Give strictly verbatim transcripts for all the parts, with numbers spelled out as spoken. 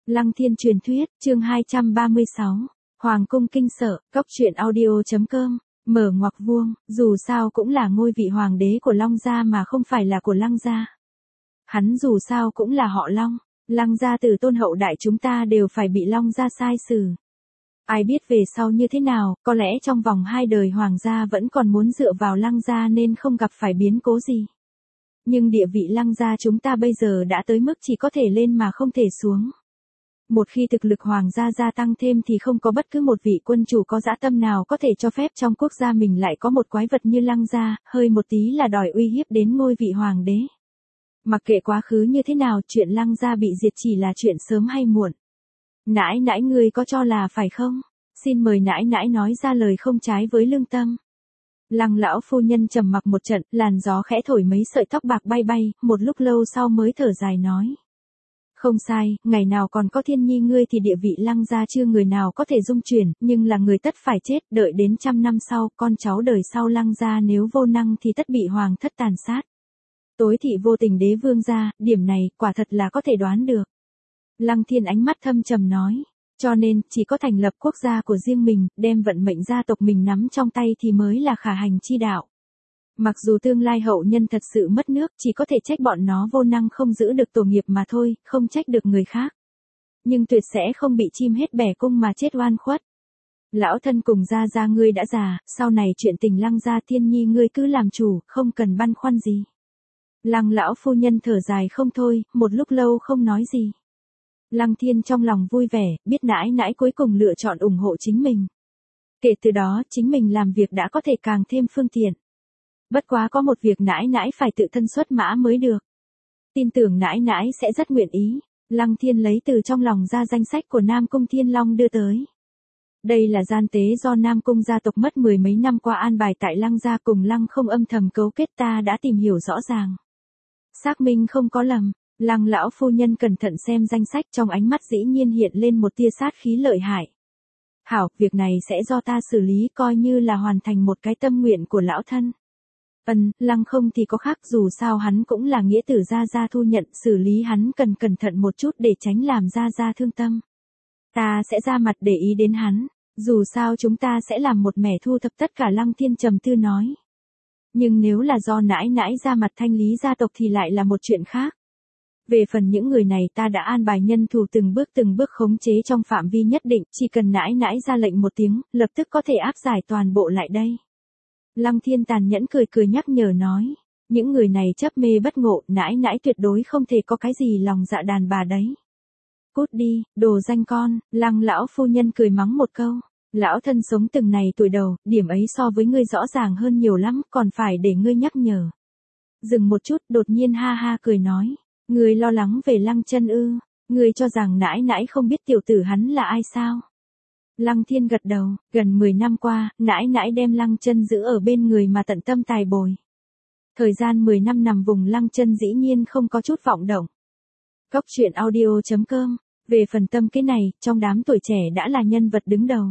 Lăng Thiên truyền thuyết, chương hai trăm ba mươi sáu. Hoàng cung kinh sợ, cốc truyện audio.com, mở ngoặc vuông, dù sao cũng là ngôi vị hoàng đế của Long gia mà không phải là của Lăng gia. Hắn dù sao cũng là họ Long, Lăng gia từ tôn hậu đại chúng ta đều phải bị Long gia sai xử. Ai biết về sau như thế nào, có lẽ trong vòng hai đời hoàng gia vẫn còn muốn dựa vào Lăng gia nên không gặp phải biến cố gì. Nhưng địa vị Lăng gia chúng ta bây giờ đã tới mức chỉ có thể lên mà không thể xuống. Một khi thực lực hoàng gia gia tăng thêm thì không có bất cứ một vị quân chủ có dã tâm nào có thể cho phép trong quốc gia mình lại có một quái vật như Lăng gia, hơi một tí là đòi uy hiếp đến ngôi vị hoàng đế. Mặc kệ quá khứ như thế nào, chuyện Lăng gia bị diệt chỉ là chuyện sớm hay muộn. Nãi nãi ngươi có cho là phải không? Xin mời nãi nãi nói ra lời không trái với lương tâm. Lăng lão phu nhân trầm mặc một trận, làn gió khẽ thổi mấy sợi tóc bạc bay bay, một lúc lâu sau mới thở dài nói. Không sai, ngày nào còn có Thiên Nhi ngươi thì địa vị Lăng gia chưa người nào có thể dung chuyển, nhưng là người tất phải chết, đợi đến trăm năm sau, con cháu đời sau Lăng gia nếu vô năng thì tất bị hoàng thất tàn sát. Tối thị vô tình đế vương gia, điểm này, quả thật là có thể đoán được. Lăng Thiên ánh mắt thâm trầm nói, cho nên, chỉ có thành lập quốc gia của riêng mình, đem vận mệnh gia tộc mình nắm trong tay thì mới là khả hành chi đạo. Mặc dù tương lai hậu nhân thật sự mất nước, chỉ có thể trách bọn nó vô năng không giữ được tổ nghiệp mà thôi, không trách được người khác. Nhưng tuyệt sẽ không bị chim hết bẻ cung mà chết oan khuất. Lão thân cùng gia gia ngươi đã già, sau này chuyện tình Lăng gia Thiên Nhi ngươi cứ làm chủ, không cần băn khoăn gì. Lăng lão phu nhân thở dài không thôi, một lúc lâu không nói gì. Lăng Thiên trong lòng vui vẻ, biết nãi nãi cuối cùng lựa chọn ủng hộ chính mình. Kể từ đó, chính mình làm việc đã có thể càng thêm phương tiện. Bất quá có một việc nãi nãi phải tự thân xuất mã mới được. Tin tưởng nãi nãi sẽ rất nguyện ý. Lăng Thiên lấy từ trong lòng ra danh sách của Nam Cung Thiên Long đưa tới. Đây là gian tế do Nam Cung gia tộc mất mười mấy năm qua an bài tại Lăng gia cùng Lăng không âm thầm cấu kết, ta đã tìm hiểu rõ ràng. Xác minh không có lầm. Lăng lão phu nhân cẩn thận xem danh sách, trong ánh mắt dĩ nhiên hiện lên một tia sát khí lợi hại. Hảo, việc này sẽ do ta xử lý, coi như là hoàn thành một cái tâm nguyện của lão thân. Ân, Lăng không thì có khác, dù sao hắn cũng là nghĩa tử gia gia thu nhận, xử lý hắn cần cẩn thận một chút để tránh làm gia gia thương tâm. Ta sẽ ra mặt để ý đến hắn, dù sao chúng ta sẽ làm một mẻ thu thập tất cả. Lăng Thiên trầm tư nói. Nhưng nếu là do nãi nãi ra mặt thanh lý gia tộc thì lại là một chuyện khác. Về phần những người này ta đã an bài nhân thủ từng bước từng bước khống chế trong phạm vi nhất định, chỉ cần nãi nãi ra lệnh một tiếng, lập tức có thể áp giải toàn bộ lại đây. Lăng Thiên tàn nhẫn cười cười nhắc nhở nói, những người này chấp mê bất ngộ, nãi nãi tuyệt đối không thể có cái gì lòng dạ đàn bà đấy. Cút đi, đồ danh con, Lăng lão phu nhân cười mắng một câu. Lão thân sống từng này tuổi đầu, điểm ấy so với ngươi rõ ràng hơn nhiều lắm, còn phải để ngươi nhắc nhở. Dừng một chút, đột nhiên ha ha cười nói. Ngươi lo lắng về Lăng chân ư, ngươi cho rằng nãi nãi không biết tiểu tử hắn là ai sao? Lăng Thiên gật đầu, gần mười năm qua, nãi nãi đem Lăng chân giữ ở bên người mà tận tâm tài bồi. Thời gian mười năm nằm vùng Lăng chân dĩ nhiên không có chút vọng động. Cốc truyện audio.com, về phần tâm cái này, trong đám tuổi trẻ đã là nhân vật đứng đầu.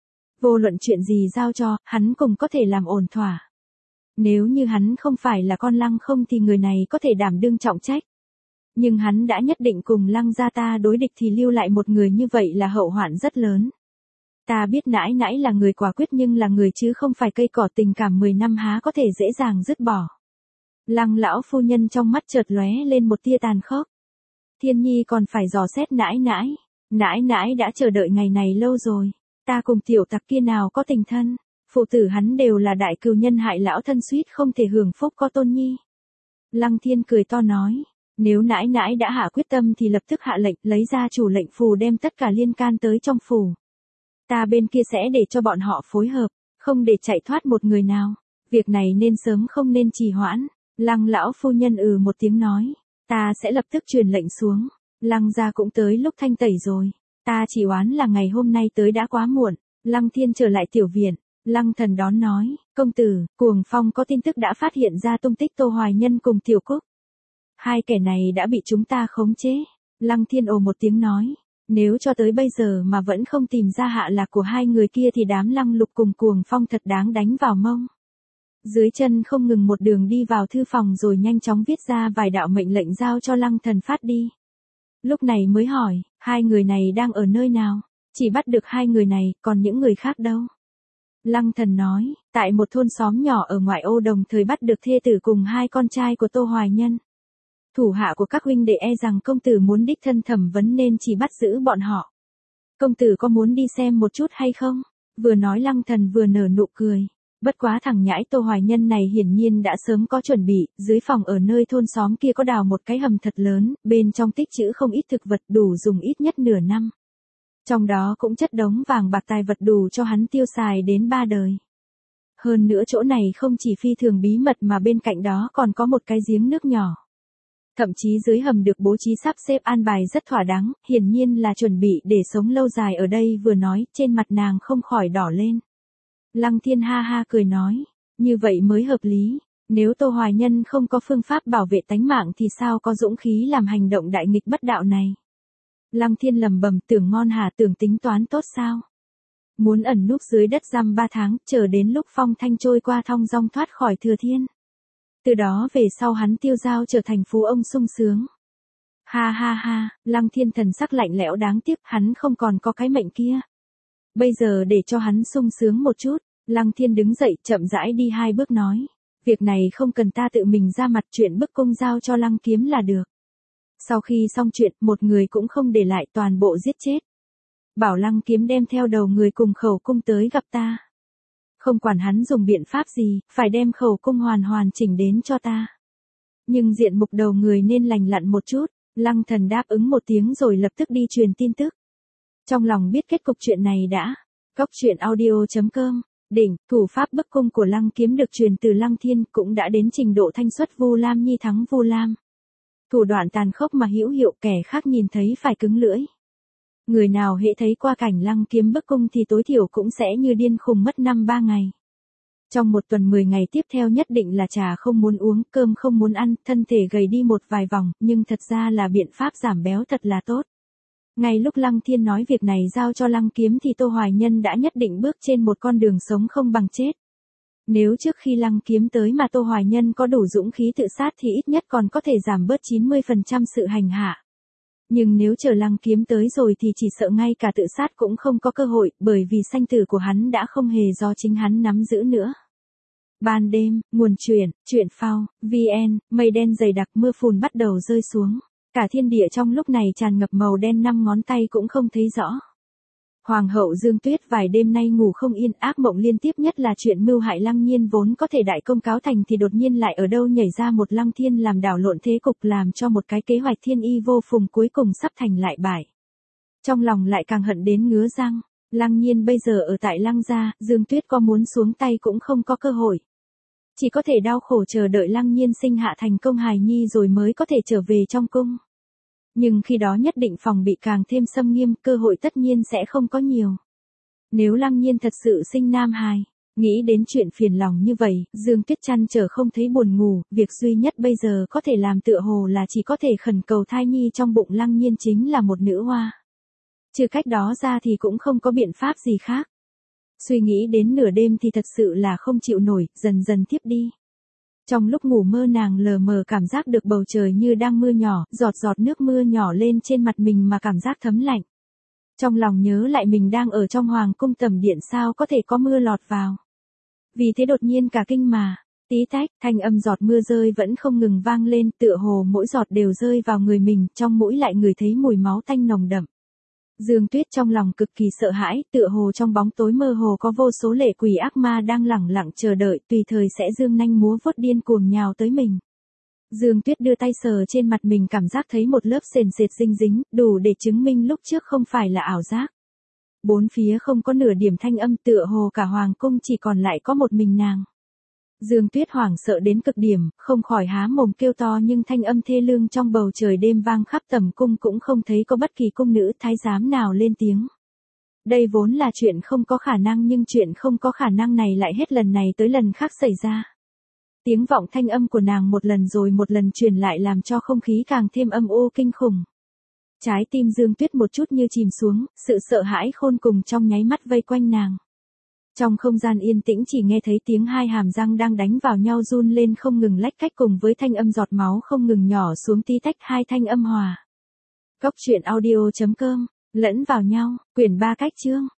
Vô luận chuyện gì giao cho, hắn cũng có thể làm ổn thỏa. Nếu như hắn không phải là con Lăng không thì người này có thể đảm đương trọng trách. Nhưng hắn đã nhất định cùng Lăng gia ta đối địch thì lưu lại một người như vậy là hậu hoạn rất lớn. Ta biết nãi nãi là người quả quyết nhưng là người chứ không phải cây cỏ, tình cảm mười năm há có thể dễ dàng dứt bỏ. Lăng lão phu nhân trong mắt chợt lóe lên một tia tàn khốc. Thiên Nhi còn phải dò xét nãi nãi. Nãi nãi đã chờ đợi ngày này lâu rồi. Ta cùng tiểu tặc kia nào có tình thân. Phụ tử hắn đều là đại cừu nhân hại lão thân suýt không thể hưởng phúc có tôn nhi. Lăng Thiên cười to nói. Nếu nãi nãi đã hạ quyết tâm thì lập tức hạ lệnh, lấy ra chủ lệnh phù đem tất cả liên can tới trong phủ. Ta bên kia sẽ để cho bọn họ phối hợp, không để chạy thoát một người nào. Việc này nên sớm không nên trì hoãn. Lăng lão phu nhân ừ một tiếng nói. Ta sẽ lập tức truyền lệnh xuống. Lăng gia cũng tới lúc thanh tẩy rồi. Ta chỉ oán là ngày hôm nay tới đã quá muộn. Lăng Thiên trở lại tiểu viện. Lăng thần đón nói. Công tử, Cuồng Phong có tin tức đã phát hiện ra tung tích Tô Hoài Nhân cùng Tiểu Cúc. Hai kẻ này đã bị chúng ta khống chế. Lăng Thiên ồ một tiếng nói. Nếu cho tới bây giờ mà vẫn không tìm ra hạ lạc của hai người kia thì đám Lăng Lục cùng Cuồng Phong thật đáng đánh vào mông. Dưới chân không ngừng một đường đi vào thư phòng rồi nhanh chóng viết ra vài đạo mệnh lệnh giao cho Lăng thần phát đi. Lúc này mới hỏi, hai người này đang ở nơi nào? Chỉ bắt được hai người này, còn những người khác đâu? Lăng Thần nói, tại một thôn xóm nhỏ ở ngoại ô đồng thời bắt được thê tử cùng hai con trai của Tô Hoài Nhân. Thủ hạ của các huynh đệ e rằng công tử muốn đích thân thẩm vấn nên chỉ bắt giữ bọn họ. Công tử có muốn đi xem một chút hay không? Vừa nói Lăng Thần vừa nở nụ cười. Bất quá thằng nhãi Tô Hoài Nhân này hiển nhiên đã sớm có chuẩn bị, dưới phòng ở nơi thôn xóm kia có đào một cái hầm thật lớn, bên trong tích trữ không ít thực vật đủ dùng ít nhất nửa năm. Trong đó cũng chất đống vàng bạc tài vật đủ cho hắn tiêu xài đến ba đời. Hơn nữa chỗ này không chỉ phi thường bí mật mà bên cạnh đó còn có một cái giếng nước nhỏ. Thậm chí dưới hầm được bố trí sắp xếp an bài rất thỏa đáng, hiển nhiên là chuẩn bị để sống lâu dài ở đây. Vừa nói, trên mặt nàng không khỏi đỏ lên. Lăng Thiên ha ha cười nói, như vậy mới hợp lý, nếu Tô Hoài Nhân không có phương pháp bảo vệ tánh mạng thì sao có dũng khí làm hành động đại nghịch bất đạo này. Lăng Thiên lầm bầm, tưởng ngon hả, tưởng tính toán tốt sao? Muốn ẩn núp dưới đất giam ba tháng, chờ đến lúc phong thanh trôi qua thong dong thoát khỏi Thừa Thiên. Từ đó về sau hắn tiêu dao trở thành phú ông sung sướng. Ha ha ha, Lăng Thiên thần sắc lạnh lẽo, đáng tiếc hắn không còn có cái mệnh kia. Bây giờ để cho hắn sung sướng một chút. Lăng Thiên đứng dậy chậm rãi đi hai bước nói, việc này không cần ta tự mình ra mặt, chuyện bức cung giao cho Lăng Kiếm là được. Sau khi xong chuyện, một người cũng không để lại, toàn bộ giết chết. Bảo Lăng Kiếm đem theo đầu người cùng khẩu cung tới gặp ta. Không quản hắn dùng biện pháp gì, phải đem khẩu cung hoàn hoàn chỉnh đến cho ta. Nhưng diện mục đầu người nên lành lặn một chút. Lăng Thần đáp ứng một tiếng rồi lập tức đi truyền tin tức. Trong lòng biết kết cục chuyện này đã. Góc truyện audio chấm com. Đỉnh, thủ pháp bức cung của Lăng Kiếm được truyền từ Lăng Thiên cũng đã đến trình độ thanh xuất Vu Lam Nhi thắng Vu Lam. Thủ đoạn tàn khốc mà hữu hiệu, kẻ khác nhìn thấy phải cứng lưỡi. Người nào hễ thấy qua cảnh Lăng Kiếm bức cung thì tối thiểu cũng sẽ như điên khùng mất năm ba ngày. Trong một tuần mười ngày tiếp theo nhất định là trà không muốn uống, cơm không muốn ăn, thân thể gầy đi một vài vòng, nhưng thật ra là biện pháp giảm béo thật là tốt. Ngay lúc Lăng Thiên nói việc này giao cho Lăng Kiếm thì Tô Hoài Nhân đã nhất định bước trên một con đường sống không bằng chết. Nếu trước khi Lăng Kiếm tới mà Tô Hoài Nhân có đủ dũng khí tự sát thì ít nhất còn có thể giảm bớt chín mươi phần trăm sự hành hạ. Nhưng nếu chờ Lăng Kiếm tới rồi thì chỉ sợ ngay cả tự sát cũng không có cơ hội, bởi vì sanh tử của hắn đã không hề do chính hắn nắm giữ nữa. Ban đêm, nguồn truyện, truyện phao, vn, mây đen dày đặc, mưa phùn bắt đầu rơi xuống. Cả thiên địa trong lúc này tràn ngập màu đen, năm ngón tay cũng không thấy rõ. Hoàng hậu Dương Tuyết vài đêm nay ngủ không yên, ác mộng liên tiếp, nhất là chuyện mưu hại Lăng Nhiên vốn có thể đại công cáo thành thì đột nhiên lại ở đâu nhảy ra một Lăng Thiên làm đảo lộn thế cục, làm cho một cái kế hoạch thiên y vô phùng cuối cùng sắp thành lại bại. Trong lòng lại càng hận đến ngứa răng. Lăng Nhiên bây giờ ở tại Lăng gia, Dương Tuyết có muốn xuống tay cũng không có cơ hội. Chỉ có thể đau khổ chờ đợi Lăng Nhiên sinh hạ thành công hài nhi rồi mới có thể trở về trong cung. Nhưng khi đó nhất định phòng bị càng thêm xâm nghiêm, cơ hội tất nhiên sẽ không có nhiều. Nếu Lăng Nhiên thật sự sinh nam hài, nghĩ đến chuyện phiền lòng như vậy, Dương Tuyết chăn trở không thấy buồn ngủ, việc duy nhất bây giờ có thể làm tựa hồ là chỉ có thể khẩn cầu thai nhi trong bụng Lăng Nhiên chính là một nữ hoa. Trừ cách đó ra thì cũng không có biện pháp gì khác. Suy nghĩ đến nửa đêm thì thật sự là không chịu nổi, dần dần thiếp đi. Trong lúc ngủ mơ nàng lờ mờ cảm giác được bầu trời như đang mưa nhỏ, giọt giọt nước mưa nhỏ lên trên mặt mình mà cảm giác thấm lạnh. Trong lòng nhớ lại mình đang ở trong hoàng cung tầm điện, sao có thể có mưa lọt vào. Vì thế đột nhiên cả kinh mà, tí tách, thanh âm giọt mưa rơi vẫn không ngừng vang lên, tựa hồ mỗi giọt đều rơi vào người mình, trong mũi lại ngửi thấy mùi máu tanh nồng đậm. Dương Tuyết trong lòng cực kỳ sợ hãi, tựa hồ trong bóng tối mơ hồ có vô số lệ quỷ ác ma đang lẳng lặng chờ đợi, tùy thời sẽ dương nanh múa vuốt điên cuồng nhào tới mình. Dương Tuyết đưa tay sờ trên mặt mình, cảm giác thấy một lớp sền sệt dinh dính, đủ để chứng minh lúc trước không phải là ảo giác. Bốn phía không có nửa điểm thanh âm, tựa hồ cả hoàng cung chỉ còn lại có một mình nàng. Dương Tuyết hoảng sợ đến cực điểm, không khỏi há mồm kêu to, nhưng thanh âm thê lương trong bầu trời đêm vang khắp tầm cung cũng không thấy có bất kỳ cung nữ thái giám nào lên tiếng. Đây vốn là chuyện không có khả năng, nhưng chuyện không có khả năng này lại hết lần này tới lần khác xảy ra. Tiếng vọng thanh âm của nàng một lần rồi một lần truyền lại làm cho không khí càng thêm âm u kinh khủng. Trái tim Dương Tuyết một chút như chìm xuống, sự sợ hãi khôn cùng trong nháy mắt vây quanh nàng. Trong không gian yên tĩnh chỉ nghe thấy tiếng hai hàm răng đang đánh vào nhau run lên không ngừng lách cách, cùng với thanh âm giọt máu không ngừng nhỏ xuống tí tách, hai thanh âm hòa. Cốc truyện audio chấm com, lẫn vào nhau, quyển ba cách chương.